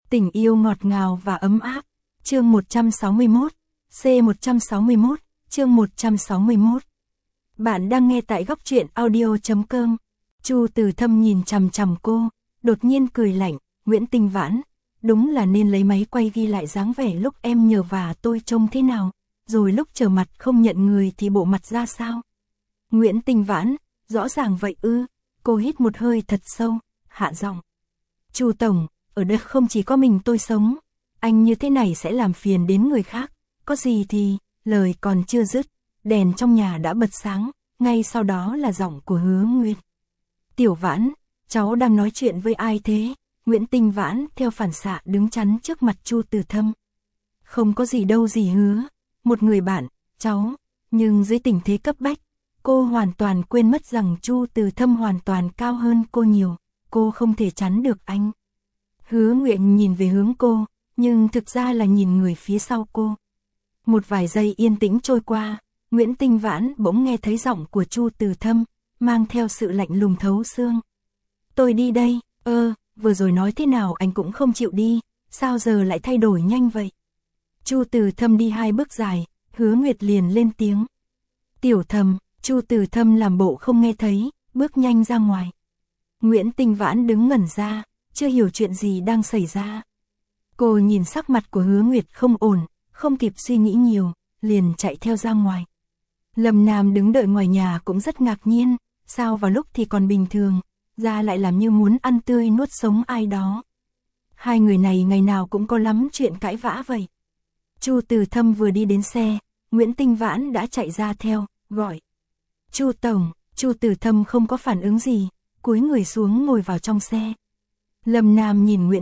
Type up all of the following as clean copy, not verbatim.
Tình yêu ngọt ngào và ấm áp. Chương 161, C161, chương 161. Bạn đang nghe tại góc truyện audio.com. Chu Từ Thâm nhìn chằm chằm cô, đột nhiên cười lạnh, Nguyễn Tinh Vãn, đúng là nên lấy máy quay ghi lại dáng vẻ lúc em nhờ vả tôi trông thế nào, rồi lúc trở mặt không nhận người thì bộ mặt ra sao. Nguyễn Tinh Vãn, rõ ràng vậy ư? Cô hít một hơi thật sâu, hạ giọng. Chu tổng, ở đây không chỉ có mình tôi sống, anh như thế này sẽ làm phiền đến người khác, có gì thì, lời còn chưa dứt, đèn trong nhà đã bật sáng, ngay sau đó là giọng của Hứa Nguyệt. Tiểu Vãn, cháu đang nói chuyện với ai thế? Nguyễn Tinh Vãn theo phản xạ đứng chắn trước mặt Chu Từ Thâm. Không có gì đâu dì Hứa, một người bạn, cháu, nhưng dưới tình thế cấp bách, cô hoàn toàn quên mất rằng Chu Từ Thâm hoàn toàn cao hơn cô nhiều, cô không thể chắn được anh. Hứa Nguyệt nhìn về hướng cô, nhưng thực ra là nhìn người phía sau cô. Một vài giây yên tĩnh trôi qua, Nguyễn Tinh Vãn bỗng nghe thấy giọng của Chu Từ Thâm, mang theo sự lạnh lùng thấu xương. Tôi đi đây, vừa rồi nói thế nào anh cũng không chịu đi, sao giờ lại thay đổi nhanh vậy? Chu Từ Thâm đi 2 bước dài, Hứa Nguyệt liền lên tiếng. Tiểu Thâm, Chu Từ Thâm làm bộ không nghe thấy, bước nhanh ra ngoài. Nguyễn Tinh Vãn đứng ngẩn ra, chưa hiểu chuyện gì đang xảy ra. Cô nhìn sắc mặt của Hứa Nguyệt không ổn, không kịp suy nghĩ nhiều, liền chạy theo ra ngoài. Lâm Nam đứng đợi ngoài nhà cũng rất ngạc nhiên, sao vào lúc thì còn bình thường, ra lại làm như muốn ăn tươi nuốt sống ai đó. Hai người này ngày nào cũng có lắm chuyện cãi vã vậy. Chu Từ Thâm vừa đi đến xe, Nguyễn Tinh Vãn đã chạy ra theo, gọi. Chu tổng, Chu Từ Thâm không có phản ứng gì, cúi người xuống ngồi vào trong xe. Lâm Nam nhìn Nguyễn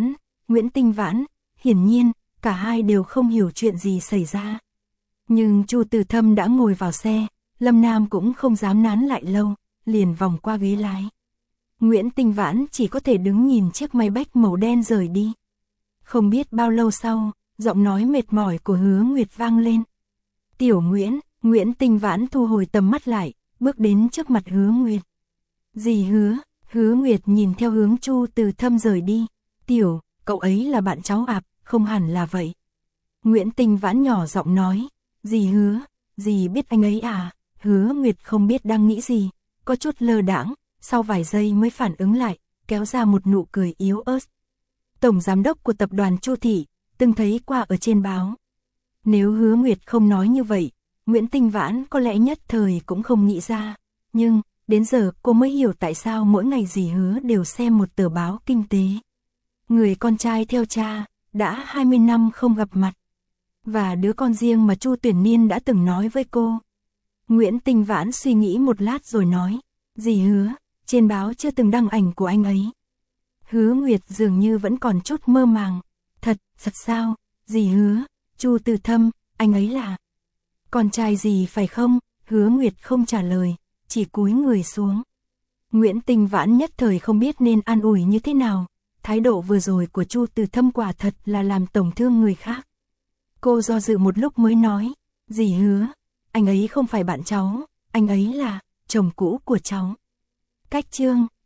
Tinh Vãn, hiển nhiên, cả hai đều không hiểu chuyện gì xảy ra. Nhưng Chu Từ Thâm đã ngồi vào xe, Lâm Nam cũng không dám nán lại lâu, liền vòng qua ghế lái. Nguyễn Tinh Vãn chỉ có thể đứng nhìn chiếc Maybach màu đen rời đi. Không biết bao lâu sau, giọng nói mệt mỏi của Hứa Nguyệt vang lên. Tiểu Nguyễn, Nguyễn Tinh Vãn thu hồi tầm mắt lại, bước đến trước mặt Hứa Nguyệt. Dì Hứa, Hứa Nguyệt nhìn theo hướng Chu Từ Thâm rời đi. Tiểu, cậu ấy là bạn cháu ạp, không hẳn là vậy. Nguyễn Tinh Vãn nhỏ giọng nói. Dì Hứa, dì biết anh ấy à? Hứa Nguyệt không biết đang nghĩ gì, có chút lơ đãng, sau vài giây mới phản ứng lại, kéo ra một nụ cười yếu ớt. Tổng giám đốc của tập đoàn Chu Thị, từng thấy qua ở trên báo. Nếu Hứa Nguyệt không nói như vậy, Nguyễn Tinh Vãn có lẽ nhất thời cũng không nghĩ ra, nhưng đến giờ cô mới hiểu tại sao mỗi ngày dì Hứa đều xem một tờ báo kinh tế. Người con trai theo cha, đã 20 năm không gặp mặt. Và đứa con riêng mà Chu Tuyển Niên đã từng nói với cô. Nguyễn Tinh Vãn suy nghĩ một lát rồi nói, dì Hứa, trên báo chưa từng đăng ảnh của anh ấy. Hứa Nguyệt dường như vẫn còn chút mơ màng. Thật sao, dì Hứa, Chu Từ Thâm, anh ấy là con trai dì phải không? Hứa Nguyệt không trả lời, chỉ cúi người xuống. Nguyễn Tinh Vãn nhất thời không biết nên an ủi như thế nào, thái độ vừa rồi của Chu Từ Thâm quả thật là làm tổn thương người khác. Cô do dự một lúc mới nói, dì Hứa, anh ấy không phải bạn cháu, anh ấy là chồng cũ của cháu. Cách chương